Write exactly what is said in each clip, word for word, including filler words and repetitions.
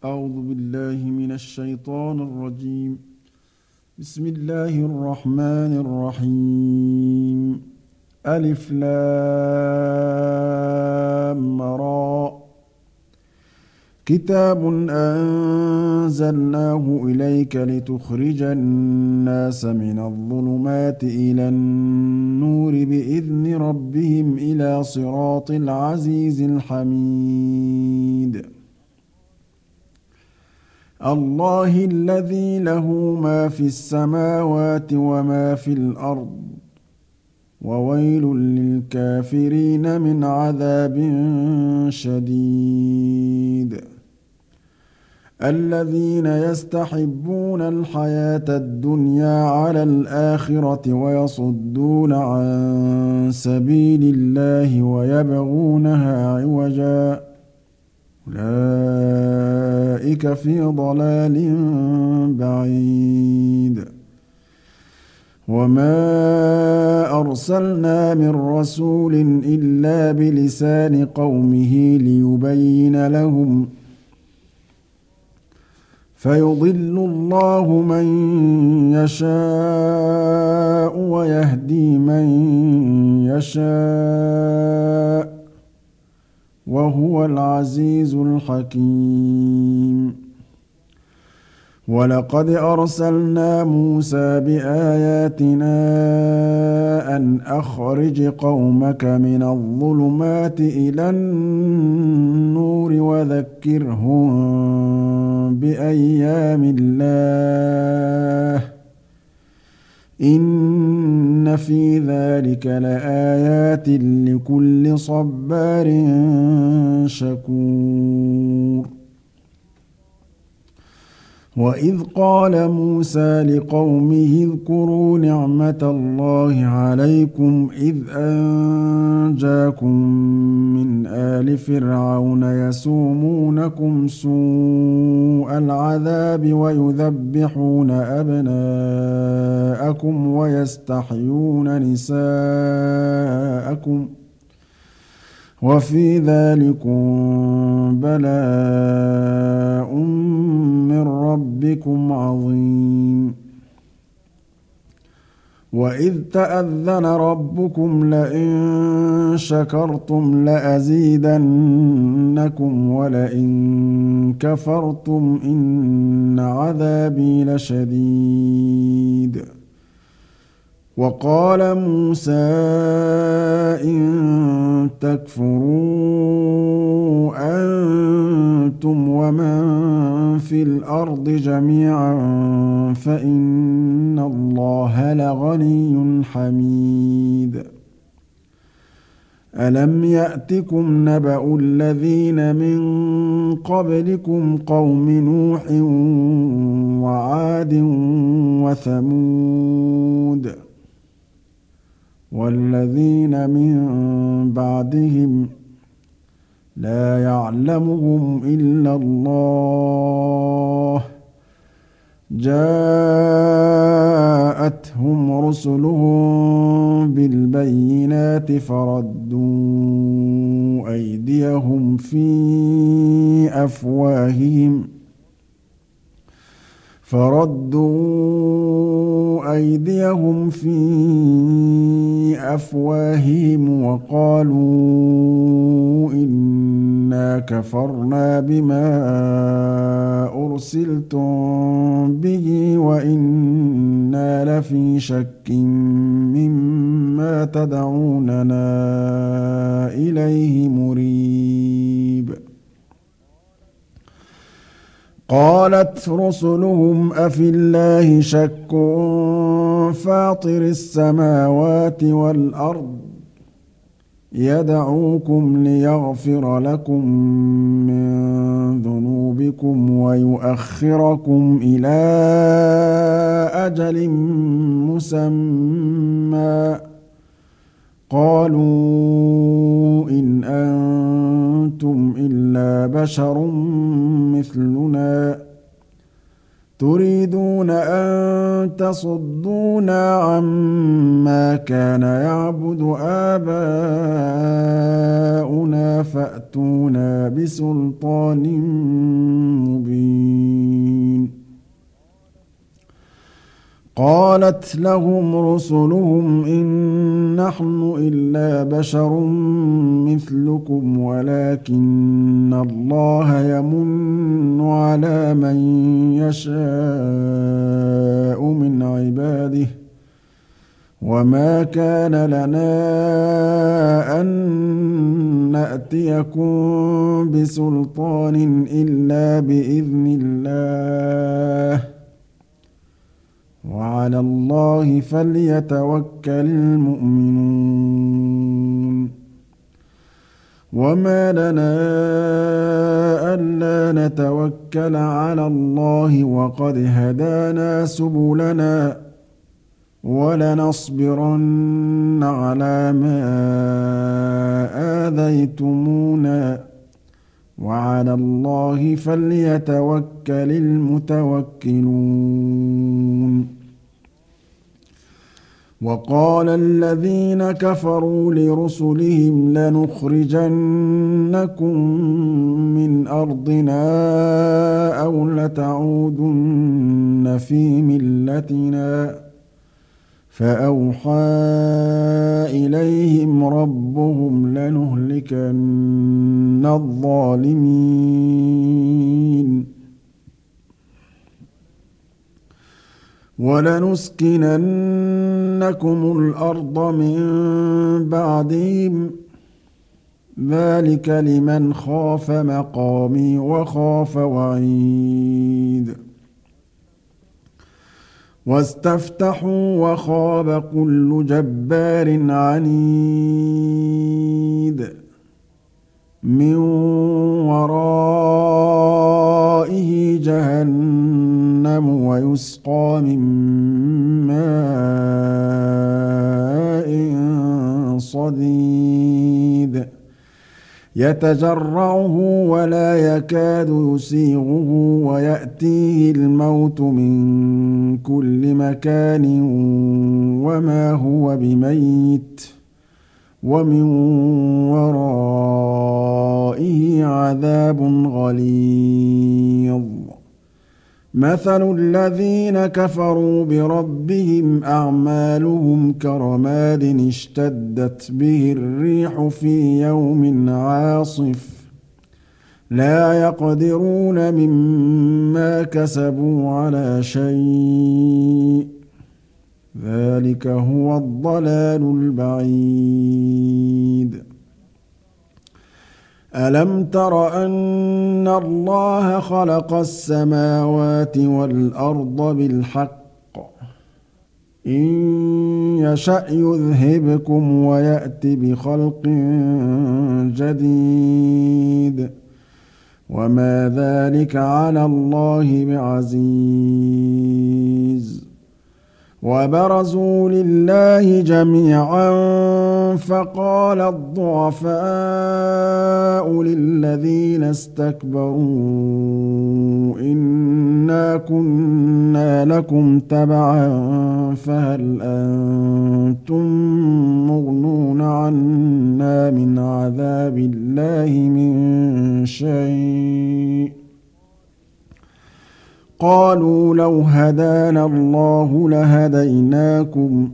أعوذ بالله من الشيطان الرجيم. بسم الله الرحمن الرحيم. ألف لام را. كتاب أنزلناه إليك لتخرج الناس من الظلمات إلى النور بإذن ربهم إلى صراط العزيز الحميد. الله الذي له ما في السماوات وما في الأرض وويل للكافرين من عذاب شديد. الذين يستحبون الحياة الدنيا على الآخرة ويصدون عن سبيل الله ويبغونها عوجا أولئك في ضلال بعيد. وما أرسلنا من رسول إلا بلسان قومه ليبين لهم فيضل الله من يشاء ويهدي من يشاء وهو العزيز الحكيم. ولقد أرسلنا موسى بآياتنا أن أخرج قومك من الظلمات إلى النور وذكرهم بأيام الله إن في ذلك لآيات لكل صبار شكور. وإذ قال موسى لقومه اذكروا نعمة الله عليكم إذ أنجاكم من آل فرعون يسومونكم سوء العذاب ويذبحون أبناءكم ويستحيون نساءكم وفي ذلكم بلاء من ربكم عظيم. وإذ تأذن ربكم لئن شكرتم لأزيدنكم ولئن كفرتم إن عذابي لشديد. وقال موسى إن تكفروا أنتم ومن في الأرض جميعا فإن الله لغني حميد. ألم يأتكم نبأ الذين من قبلكم قوم نوح وعاد وثمود والذين من بعدهم لا يعلمهم إلا الله جاءتهم رسلهم بالبينات فردوا أيديهم في أفواههم فردوا أيديهم في أفواههم وقالوا إنا كفرنا بما أرسلتم به وإنا لفي شك مما تدعوننا إليه مريب. قالت رسلهم أفي الله شك فاطر السماوات والأرض يدعوكم ليغفر لكم من ذنوبكم ويؤخركم إلى أجل مسمى قالوا إن أنتم إلا بشر مثلنا تريدون أن تصدونا عما كان يعبد آباؤنا فأتونا بسلطان مبين. قالت لهم رسلهم إن نحن إلا بشر مثلكم ولكن الله يمن على من يشاء من عباده وما كان لنا أن نأتيكم بسلطان إلا بإذن الله وعلى الله فليتوكل المؤمنون. وما لنا ألا نتوكل على الله وقد هدانا سبلنا ولنصبرن على ما آذيتمونا وعلى الله فليتوكل المتوكلون. وقال الذين كفروا لرسلهم لنخرجنكم من أرضنا أو لتعودن في ملتنا فأوحى إليهم ربهم لنهلكن الظالمين ولنسكننكم الأرض من بعدهم ذلك لمن خاف مقامي وخاف وعيد. واستفتحوا وخاب كل جبار عنيد من ورائه جهنم ويسقى من ماء صديد يتجرعه ولا يكاد يسيغه ويأتيه الموت من كل مكان وما هو بميت ومن ورائه عذاب غليظ. مثل الذين كفروا بربهم أعمالهم كرماد اشتدت به الريح في يوم عاصف لا يقدرون مما كسبوا على شيء ذلك هو الضلال البعيد. ألم تر أن الله خلق السماوات والأرض بالحق إن يشأ يذهبكم ويأت بخلق جديد وما ذلك على الله بعزيز. وبرزوا لله جميعا فقال الضعفاء للذين استكبروا إنا كنا لكم تبعا فهل أنتم مغنون عنا من عذاب الله من شيء قالوا لو هدانا الله لهديناكم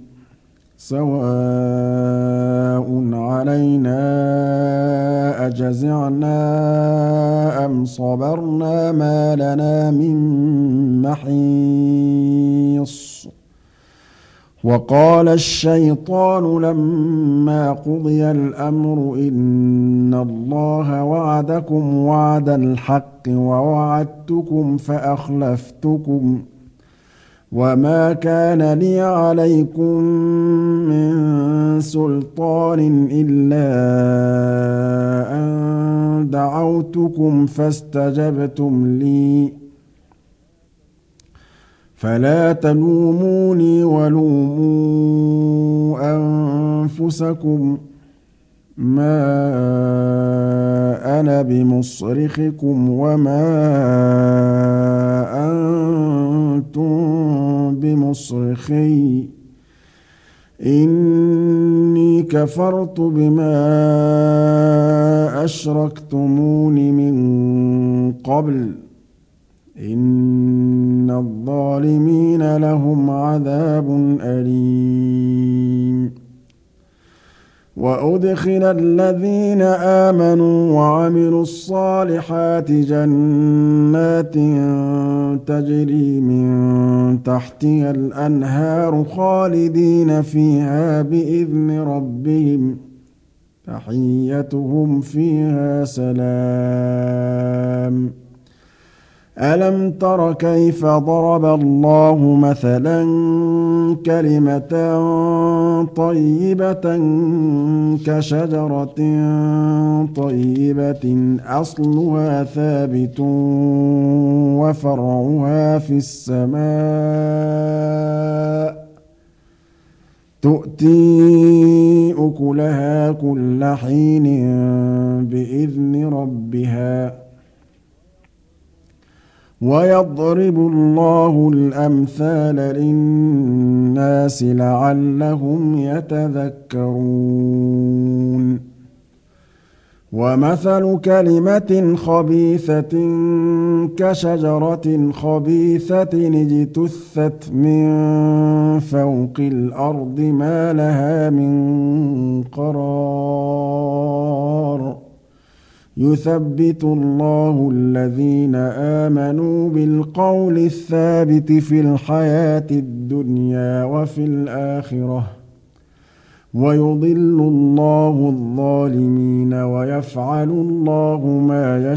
سواء علينا أجزعنا أم صبرنا ما لنا من محيص. وقال الشيطان لما قضي الأمر إن الله وعدكم وعد الحق ووعدتكم فأخلفتكم وما كان لي عليكم من سلطان إلا أن دعوتكم فاستجبتم لي فلا تلوموني ولوموا أنفسكم ما أنا بمصرخكم وما أنتم بمصرخي إني كفرت بما أشركتمون من قبل إن الظالمين لهم عذاب أليم وأدخل الذين آمنوا وعملوا الصالحات جنات تجري من تحتها الأنهار خالدين فيها بإذن ربهم تحيتهم فيها سلام ألم تر كيف ضرب الله مثلا كلمة طيبة كشجرة طيبة أصلها ثابت وفرعها في السماء تؤتي أكلها كل حين بإذن ربها ويضرب الله الأمثال للناس لعلهم يتذكرون ومثل كلمة خبيثة كشجرة خبيثة اجتثت من فوق الأرض ما لها من قرار يثبت الله الذين آمنوا بالقول الثابت في الحياة الدنيا وفي الآخرة ويضل الله الظالمين ويفعل الله ما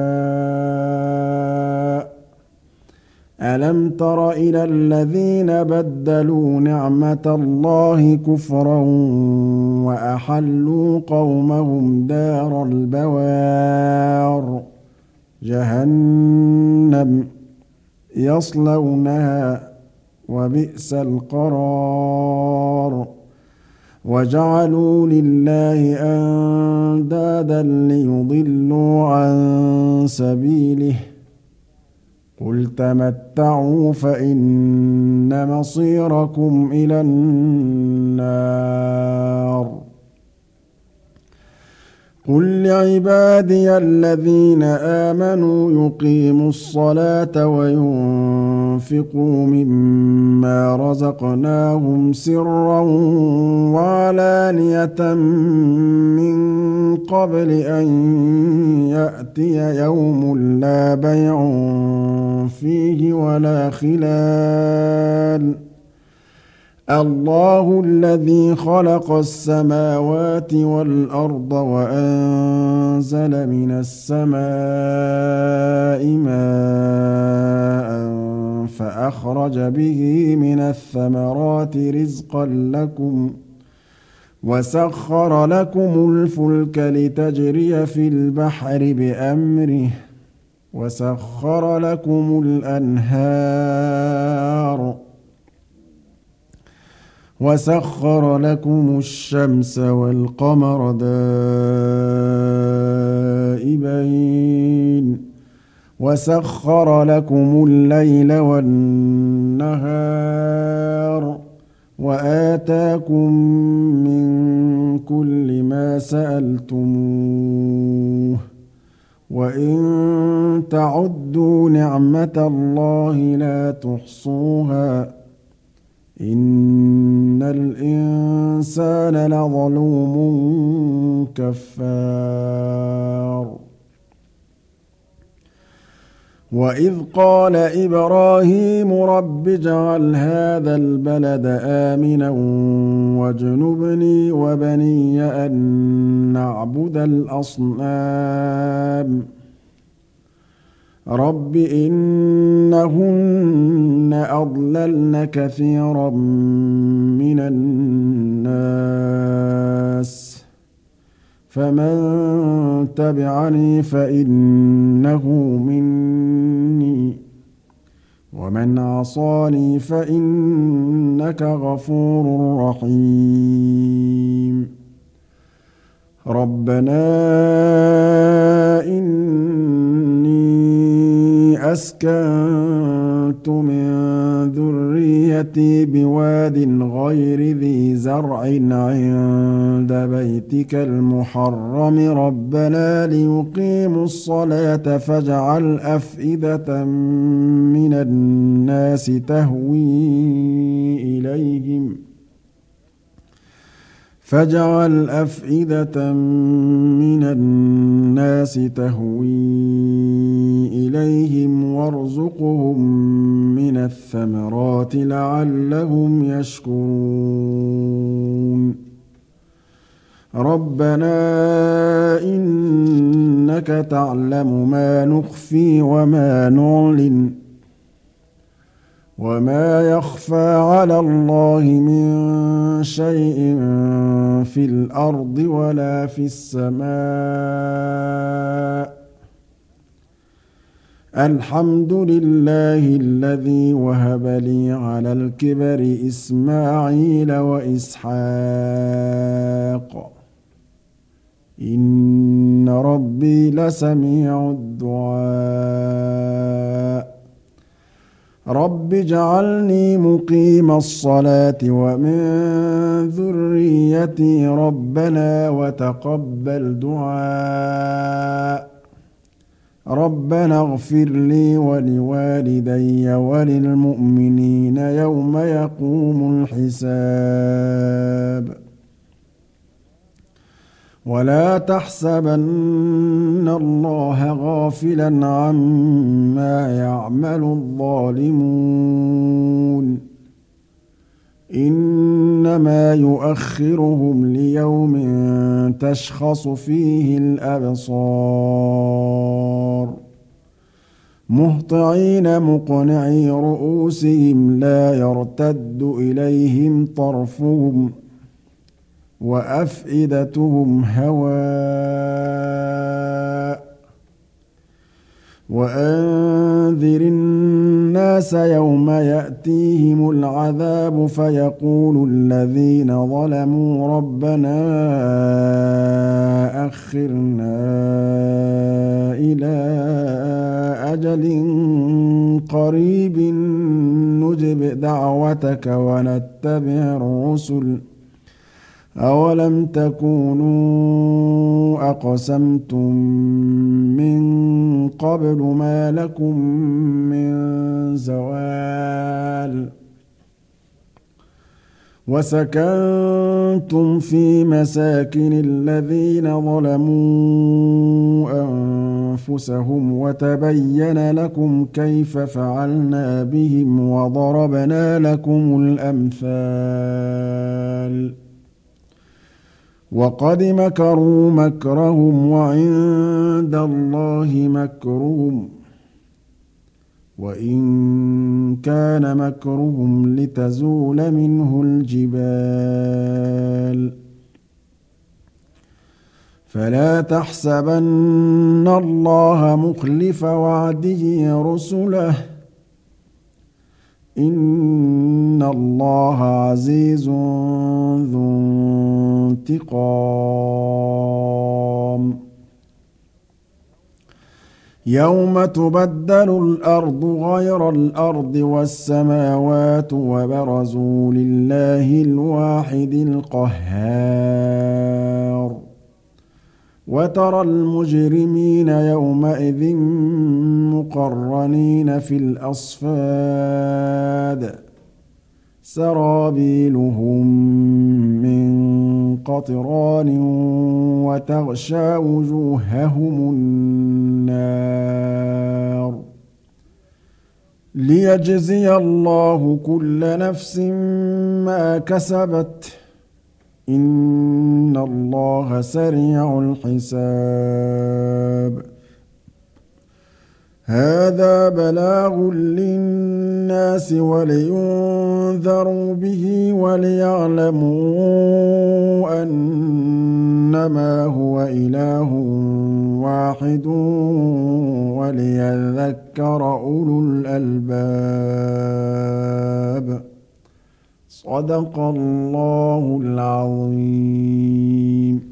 يشاء ألم تر إلى الذين بدلوا نعمة الله كفرا وأحلوا قومهم دار البوار جهنم يصلونها وبئس القرار وجعلوا لله أندادا ليضلوا عن سبيله قل تمتعوا فإن مصيركم إلى النار قل لعبادي الذين آمنوا يقيموا الصلاة وينفقوا مما رزقناهم سرا وعلانية من قبل أن يأتي يوم لا بيع فيه ولا خلال الله الذي خلق السماوات والأرض وأنزل من السماء ماء فأخرج به من الثمرات رزقا لكم وسخر لكم الفلك لتجري في البحر بأمره وسخر لكم الأنهار وسخر لكم الشمس والقمر دائبين وسخر لكم الليل والنهار وآتاكم من كل ما سألتموه وإن تعدوا نعمة الله لا تحصوها إن الإنسان لظلوم كفار وإذ قال إبراهيم رب اجعل هذا البلد آمنا واجنبني وبني أن نعبد الأصنام رب إنهن أضللن كثيرا من الناس فمن تبعني فإنه مني ومن عصاني فإنك غفور رحيم ربنا إني أسكنت وأسكنت من ذريتي بواد غير ذي زرع عند بيتك المحرم ربنا ليقيموا الصلاة فاجعل أفئدة من الناس تهوي إليهم فاجعل أفئدة من الناس تهوي إليهم وارزقهم من الثمرات لعلهم يشكرون ربنا إنك تعلم ما نخفي وما نعلن وما يخفى على الله من شيء في الأرض ولا في السماء الحمد لله الذي وهب لي على الكبر إسماعيل وإسحاق إن ربي لسميع الدعاء رب اجعلني مقيم الصلاة ومن ذريتي ربنا وتقبل دعاء ربنا اغفر لي ولوالدي وللمؤمنين يوم يقوم الحساب ولا تحسبن الله غافلا عما يعمل الظالمون إنما يؤخرهم ليوم تشخص فيه الأبصار مهطعين مقنعي رؤوسهم لا يرتد إليهم طرفهم وأفئدتهم هواء وأنذر الناس يوم يأتيهم العذاب فيقول الذين ظلموا ربنا أخرنا إلى أجل قريب نجب دعوتك ونتبع الرسل أولم تكونوا أقسمتم من قبل ما لكم من زوال وسكنتم في مساكن الذين ظلموا أنفسهم وتبين لكم كيف فعلنا بهم وضربنا لكم الأمثال وقد مكروا مكرهم وعند الله مكرهم وإن كان مكرهم لتزول منه الجبال فلا تحسبن الله مخلف وعده رسله إن الله عزيز ذو انتقام يوم تبدل الأرض غير الأرض والسماوات وبرزوا لله الواحد القهار وترى المجرمين يومئذ مقرنين في الأصفاد سرابيلهم من قطران وتغشى وجوههم النار ليجزي الله كل نفس ما كسبت إن الله سريع الحساب هذا بلاغ للناس ولينذروا به وليعلموا أنما هو إله واحد وليذكر أولو الألباب صدق الله العظيم.